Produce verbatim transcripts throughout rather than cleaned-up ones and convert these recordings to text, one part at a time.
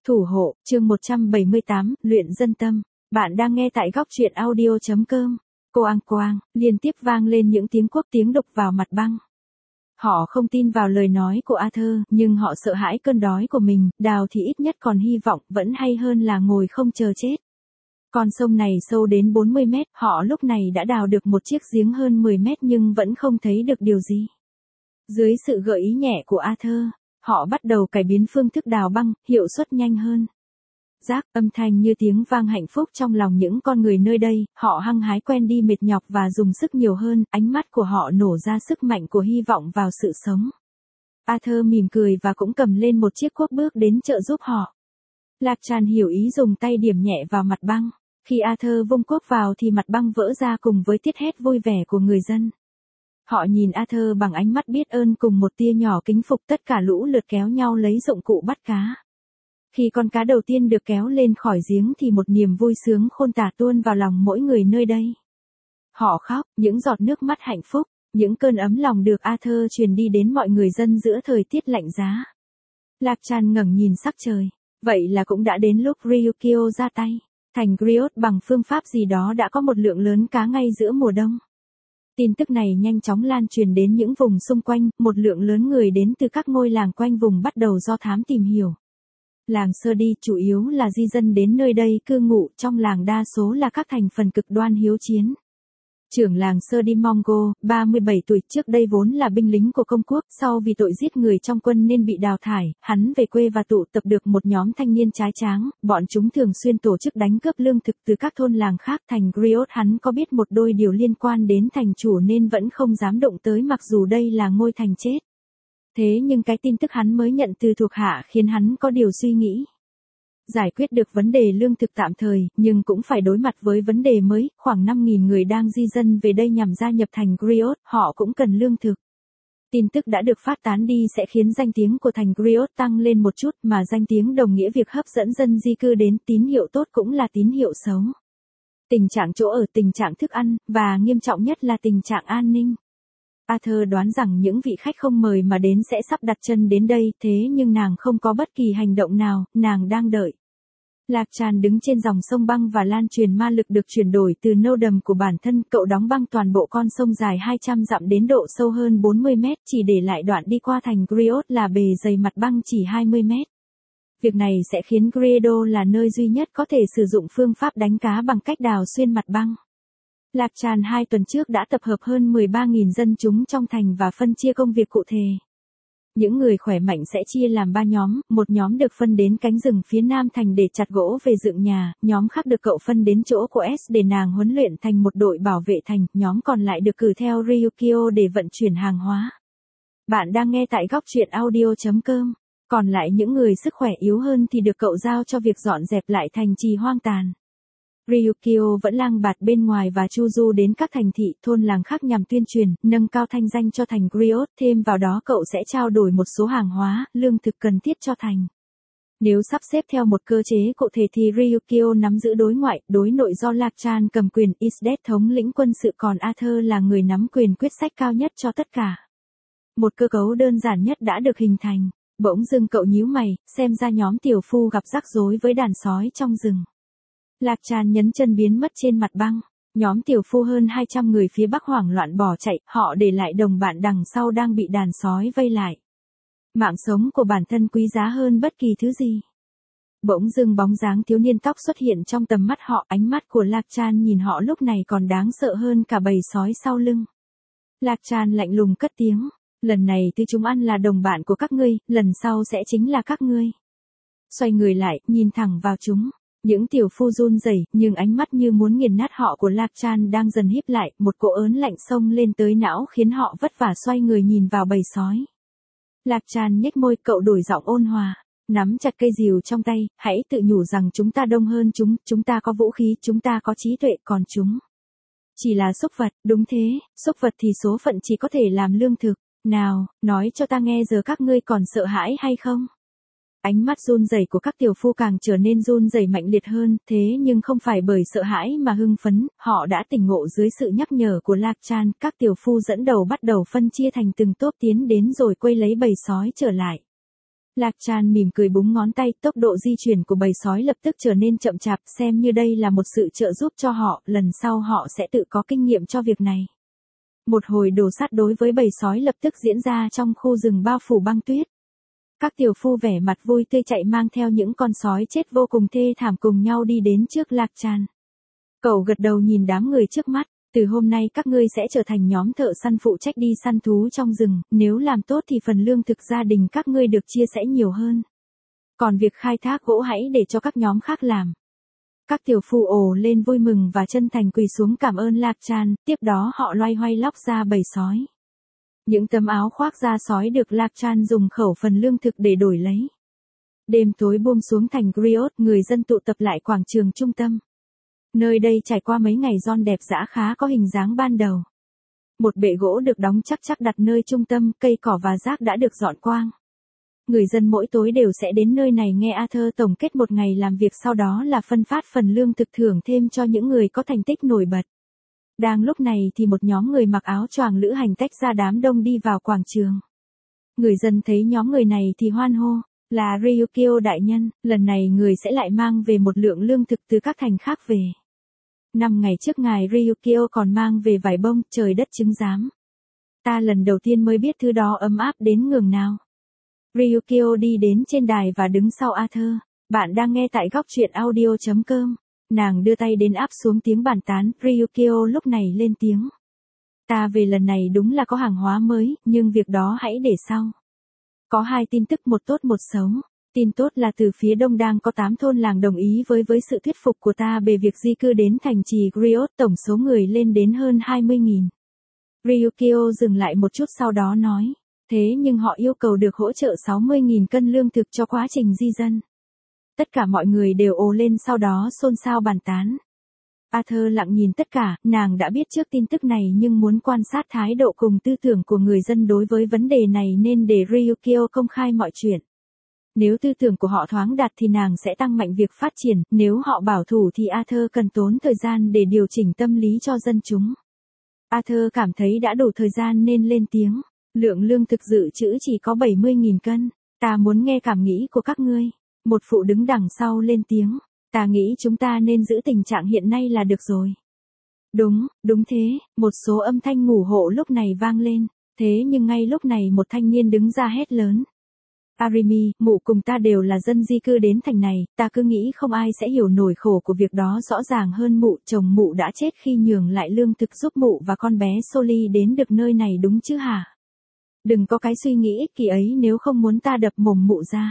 Thủ hộ, chương một trăm bảy mươi tám, luyện dân tâm. Bạn đang nghe tại góc truyện audio.com. Koang koang, liên tiếp vang lên những tiếng cuốc tiếng đục vào mặt băng. Họ không tin vào lời nói của Arthur, nhưng họ sợ hãi cơn đói của mình, đào thì ít nhất còn hy vọng, vẫn hay hơn là ngồi không chờ chết. Con sông này sâu đến bốn mươi mét, họ lúc này đã đào được một chiếc giếng hơn mười mét nhưng vẫn không thấy được điều gì. Dưới sự gợi ý nhẹ của Arthur, họ bắt đầu cải biến phương thức đào băng, hiệu suất nhanh hơn. Rác, âm thanh như tiếng vang hạnh phúc trong lòng những con người nơi đây, họ hăng hái quen đi mệt nhọc và dùng sức nhiều hơn, ánh mắt của họ nổ ra sức mạnh của hy vọng vào sự sống. Arthur mỉm cười và cũng cầm lên một chiếc cuốc bước đến trợ giúp họ. Lạc Tràn hiểu ý dùng tay điểm nhẹ vào mặt băng. Khi Arthur vung cuốc vào thì mặt băng vỡ ra cùng với tiết hét vui vẻ của người dân. Họ nhìn Arthur bằng ánh mắt biết ơn cùng một tia nhỏ kính phục, tất cả lũ lượt kéo nhau lấy dụng cụ bắt cá. Khi con cá đầu tiên được kéo lên khỏi giếng thì một niềm vui sướng khôn tả tuôn vào lòng mỗi người nơi đây. Họ khóc, những giọt nước mắt hạnh phúc, những cơn ấm lòng được Arthur truyền đi đến mọi người dân giữa thời tiết lạnh giá. Lạc Tràn ngẩng nhìn sắc trời, vậy là cũng đã đến lúc Ryukyu ra tay. Thành Griot bằng phương pháp gì đó đã có một lượng lớn cá ngay giữa mùa đông. Tin tức này nhanh chóng lan truyền đến những vùng xung quanh, một lượng lớn người đến từ các ngôi làng quanh vùng bắt đầu do thám tìm hiểu. Làng Sơ Đi chủ yếu là di dân đến nơi đây cư ngụ, trong làng đa số là các thành phần cực đoan hiếu chiến. Trưởng làng Sơ Đi Mongo, ba mươi bảy tuổi, trước đây vốn là binh lính của công quốc, sau vì tội giết người trong quân nên bị đào thải, hắn về quê và tụ tập được một nhóm thanh niên trái tráng, bọn chúng thường xuyên tổ chức đánh cướp lương thực từ các thôn làng khác. Thành Griot hắn có biết một đôi điều liên quan đến thành chủ nên vẫn không dám động tới mặc dù đây là ngôi thành chết. Thế nhưng cái tin tức hắn mới nhận từ thuộc hạ khiến hắn có điều suy nghĩ. Giải quyết được vấn đề lương thực tạm thời, nhưng cũng phải đối mặt với vấn đề mới, khoảng năm nghìn người đang di dân về đây nhằm gia nhập thành Griot, họ cũng cần lương thực. Tin tức đã được phát tán đi sẽ khiến danh tiếng của thành Griot tăng lên một chút, mà danh tiếng đồng nghĩa việc hấp dẫn dân di cư đến, tín hiệu tốt cũng là tín hiệu xấu. Tình trạng chỗ ở, tình trạng thức ăn, và nghiêm trọng nhất là tình trạng an ninh. Arthur đoán rằng những vị khách không mời mà đến sẽ sắp đặt chân đến đây, thế nhưng nàng không có bất kỳ hành động nào, nàng đang đợi. Lạc Tràn đứng trên dòng sông băng và lan truyền ma lực được chuyển đổi từ nô đầm của bản thân, cậu đóng băng toàn bộ con sông dài hai trăm dặm đến độ sâu hơn bốn mươi mét, chỉ để lại đoạn đi qua thành Griot là bề dày mặt băng chỉ hai mươi mét. Việc này sẽ khiến Griedo là nơi duy nhất có thể sử dụng phương pháp đánh cá bằng cách đào xuyên mặt băng. Lạc Tràn hai tuần trước đã tập hợp hơn mười ba nghìn dân chúng trong thành và phân chia công việc cụ thể. Những người khỏe mạnh sẽ chia làm ba nhóm, một nhóm được phân đến cánh rừng phía nam thành để chặt gỗ về dựng nhà, nhóm khác được cậu phân đến chỗ của S để nàng huấn luyện thành một đội bảo vệ thành, nhóm còn lại được cử theo Ryukyu để vận chuyển hàng hóa. Bạn đang nghe tại góc truyện audio.com. Còn lại những người sức khỏe yếu hơn thì được cậu giao cho việc dọn dẹp lại thành trì hoang tàn. Ryukyu vẫn lang bạt bên ngoài và chu du đến các thành thị, thôn làng khác nhằm tuyên truyền, nâng cao thanh danh cho thành Griot, thêm vào đó cậu sẽ trao đổi một số hàng hóa, lương thực cần thiết cho thành. Nếu sắp xếp theo một cơ chế cụ thể thì Ryukyu nắm giữ đối ngoại, đối nội do Lạc Tràn cầm quyền, Isdet thống lĩnh quân sự còn Arthur là người nắm quyền quyết sách cao nhất cho tất cả. Một cơ cấu đơn giản nhất đã được hình thành. Bỗng dưng cậu nhíu mày, xem ra nhóm tiểu phu gặp rắc rối với đàn sói trong rừng. Lạc Tràn nhấn chân biến mất trên mặt băng. Nhóm tiểu phu hơn hai trăm người phía bắc hoảng loạn bỏ chạy, họ để lại đồng bạn đằng sau đang bị đàn sói vây lại. Mạng sống của bản thân quý giá hơn bất kỳ thứ gì. Bỗng dưng bóng dáng thiếu niên tóc xuất hiện trong tầm mắt họ, ánh mắt của Lạc Tràn nhìn họ lúc này còn đáng sợ hơn cả bầy sói sau lưng. Lạc Tràn lạnh lùng cất tiếng, lần này thứ chúng ăn là đồng bạn của các ngươi, lần sau sẽ chính là các ngươi. Xoay người lại, nhìn thẳng vào chúng. Những tiểu phu run rẩy, nhưng ánh mắt như muốn nghiền nát họ của Lạc Tràn đang dần híp lại, một cỗ ớn lạnh xông lên tới não khiến họ vất vả xoay người nhìn vào bầy sói. Lạc Tràn nhếch môi, cậu đổi giọng ôn hòa, nắm chặt cây rìu trong tay, hãy tự nhủ rằng chúng ta đông hơn chúng, chúng ta có vũ khí, chúng ta có trí tuệ, còn chúng chỉ là súc vật. Đúng thế, súc vật thì số phận chỉ có thể làm lương thực. Nào, nói cho ta nghe giờ các ngươi còn sợ hãi hay không? Ánh mắt run rẩy của các tiểu phu càng trở nên run rẩy mạnh liệt hơn, thế nhưng không phải bởi sợ hãi mà hưng phấn, họ đã tỉnh ngộ dưới sự nhắc nhở của Lạc Tràn, các tiểu phu dẫn đầu bắt đầu phân chia thành từng tốp tiến đến rồi quay lấy bầy sói trở lại. Lạc Tràn mỉm cười búng ngón tay, tốc độ di chuyển của bầy sói lập tức trở nên chậm chạp, xem như đây là một sự trợ giúp cho họ, lần sau họ sẽ tự có kinh nghiệm cho việc này. Một hồi đổ sát đối với bầy sói lập tức diễn ra trong khu rừng bao phủ băng tuyết. Các tiểu phu vẻ mặt vui tươi chạy mang theo những con sói chết vô cùng thê thảm cùng nhau đi đến trước Lạc Tràn. Cậu gật đầu nhìn đám người trước mắt, từ hôm nay các ngươi sẽ trở thành nhóm thợ săn phụ trách đi săn thú trong rừng, nếu làm tốt thì phần lương thực gia đình các ngươi được chia sẻ nhiều hơn. Còn việc khai thác gỗ hãy để cho các nhóm khác làm. Các tiểu phu ồ lên vui mừng và chân thành quỳ xuống cảm ơn Lạc Tràn, tiếp đó họ loay hoay lóc ra bầy sói. Những tấm áo khoác da sói được Lạc Tràn dùng khẩu phần lương thực để đổi lấy. Đêm tối buông xuống thành Griot, người dân tụ tập lại quảng trường trung tâm. Nơi đây trải qua mấy ngày gion đẹp dã khá có hình dáng ban đầu. Một bệ gỗ được đóng chắc chắc đặt nơi trung tâm, cây cỏ và rác đã được dọn quang. Người dân mỗi tối đều sẽ đến nơi này nghe Arthur tổng kết một ngày làm việc, sau đó là phân phát phần lương thực thưởng thêm cho những người có thành tích nổi bật. Đang lúc này thì một nhóm người mặc áo choàng lữ hành tách ra đám đông đi vào quảng trường. Người dân thấy nhóm người này thì hoan hô, là Ryukio đại nhân, lần này người sẽ lại mang về một lượng lương thực từ các thành khác về. Năm ngày trước ngài Ryukio còn mang về vải bông, trời đất chứng giám. Ta lần đầu tiên mới biết thứ đó ấm áp đến nhường nào. Ryukio đi đến trên đài và đứng sau Arthur. Bạn đang nghe tại góc truyện audio chấm com. Nàng đưa tay đến áp xuống tiếng bàn tán, Ryukio lúc này lên tiếng. Ta về lần này đúng là có hàng hóa mới, nhưng việc đó hãy để sau. Có hai tin tức, một tốt một xấu. Tin tốt là từ phía đông đang có tám thôn làng đồng ý với với sự thuyết phục của ta về việc di cư đến thành trì Griot, tổng số người lên đến hơn hai mươi nghìn. Ryukio dừng lại một chút sau đó nói, thế nhưng họ yêu cầu được hỗ trợ sáu mươi nghìn cân lương thực cho quá trình di dân. Tất cả mọi người đều ồ lên sau đó xôn xao bàn tán. Arthur lặng nhìn tất cả, nàng đã biết trước tin tức này nhưng muốn quan sát thái độ cùng tư tưởng của người dân đối với vấn đề này nên để Ryukio công khai mọi chuyện. Nếu tư tưởng của họ thoáng đạt thì nàng sẽ tăng mạnh việc phát triển, nếu họ bảo thủ thì Arthur cần tốn thời gian để điều chỉnh tâm lý cho dân chúng. Arthur cảm thấy đã đủ thời gian nên lên tiếng, lượng lương thực dự trữ chỉ có bảy mươi nghìn cân, ta muốn nghe cảm nghĩ của các ngươi. Một phụ đứng đằng sau lên tiếng, ta nghĩ chúng ta nên giữ tình trạng hiện nay là được rồi. Đúng, đúng thế, một số âm thanh ngủ hộ lúc này vang lên, thế nhưng ngay lúc này một thanh niên đứng ra hét lớn. Arimi, mụ cùng ta đều là dân di cư đến thành này, ta cứ nghĩ không ai sẽ hiểu nổi khổ của việc đó, rõ ràng hơn mụ, chồng mụ đã chết khi nhường lại lương thực giúp mụ và con bé Soli đến được nơi này đúng chứ hả? Đừng có cái suy nghĩ ích kỷ ấy, nếu không muốn ta đập mồm mụ ra.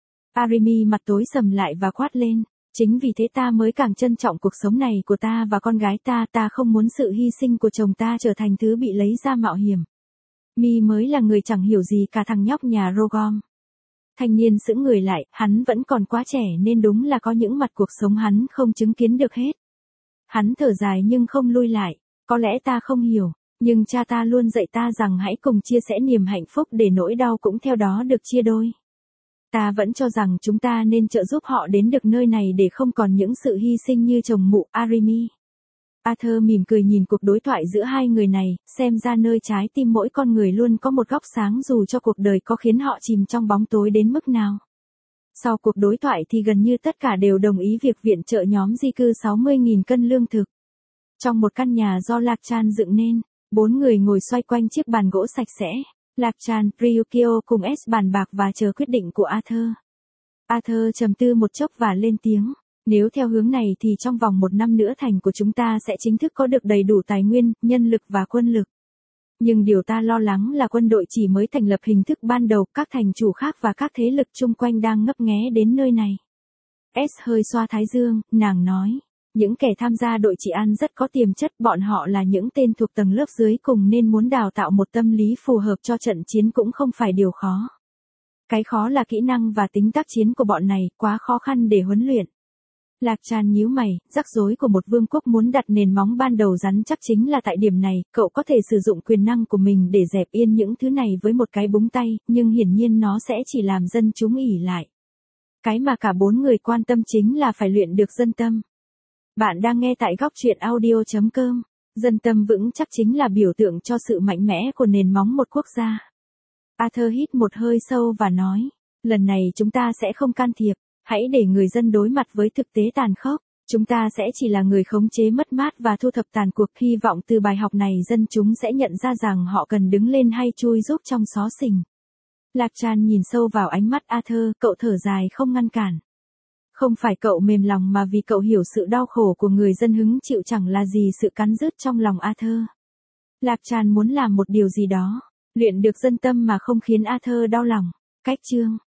Arimi mặt tối sầm lại và quát lên, chính vì thế ta mới càng trân trọng cuộc sống này của ta và con gái ta, ta không muốn sự hy sinh của chồng ta trở thành thứ bị lấy ra mạo hiểm. Mi mới là người chẳng hiểu gì cả, thằng nhóc nhà Rogom. Thanh niên sững người lại, hắn vẫn còn quá trẻ nên đúng là có những mặt cuộc sống hắn không chứng kiến được hết. Hắn thở dài nhưng không lui lại, có lẽ ta không hiểu, nhưng cha ta luôn dạy ta rằng hãy cùng chia sẻ niềm hạnh phúc để nỗi đau cũng theo đó được chia đôi. Ta vẫn cho rằng chúng ta nên trợ giúp họ đến được nơi này để không còn những sự hy sinh như chồng mụ Arimi. Arthur mỉm cười nhìn cuộc đối thoại giữa hai người này, xem ra nơi trái tim mỗi con người luôn có một góc sáng dù cho cuộc đời có khiến họ chìm trong bóng tối đến mức nào. Sau cuộc đối thoại thì gần như tất cả đều đồng ý việc viện trợ nhóm di cư sáu mươi nghìn cân lương thực. Trong một căn nhà do Lạc Tràn dựng nên, bốn người ngồi xoay quanh chiếc bàn gỗ sạch sẽ. Lạc Tràn, Ryukio cùng S bàn bạc và chờ quyết định của Arthur. Arthur trầm tư một chốc và lên tiếng. Nếu theo hướng này thì trong vòng một năm nữa thành của chúng ta sẽ chính thức có được đầy đủ tài nguyên, nhân lực và quân lực. Nhưng điều ta lo lắng là quân đội chỉ mới thành lập hình thức ban đầu, các thành chủ khác và các thế lực chung quanh đang ngấp nghé đến nơi này. S hơi xoa thái dương, nàng nói. Những kẻ tham gia đội trị an rất có tiềm chất, bọn họ là những tên thuộc tầng lớp dưới cùng nên muốn đào tạo một tâm lý phù hợp cho trận chiến cũng không phải điều khó. Cái khó là kỹ năng và tính tác chiến của bọn này, quá khó khăn để huấn luyện. Lạc Tràn nhíu mày, rắc rối của một vương quốc muốn đặt nền móng ban đầu rắn chắc chính là tại điểm này, cậu có thể sử dụng quyền năng của mình để dẹp yên những thứ này với một cái búng tay, nhưng hiển nhiên nó sẽ chỉ làm dân chúng ỉ lại. Cái mà cả bốn người quan tâm chính là phải luyện được dân tâm. Bạn đang nghe tại góc truyện audio chấm com. Dân tâm vững chắc chính là biểu tượng cho sự mạnh mẽ của nền móng một quốc gia. Arthur hít một hơi sâu và nói, Lần này chúng ta sẽ không can thiệp, hãy để người dân đối mặt với thực tế tàn khốc. Chúng ta sẽ chỉ là người khống chế mất mát và thu thập tàn cuộc. Hy vọng từ bài học này dân chúng sẽ nhận ra rằng họ cần đứng lên hay chui giúp trong xó xỉnh. Lạc Tràn nhìn sâu vào ánh mắt Arthur, cậu thở dài không ngăn cản. Không phải cậu mềm lòng mà vì cậu hiểu sự đau khổ của người dân hứng chịu chẳng là gì sự cắn rứt trong lòng Arthur. Lạc Tràn muốn làm một điều gì đó, luyện được dân tâm mà không khiến Arthur đau lòng. Cách chương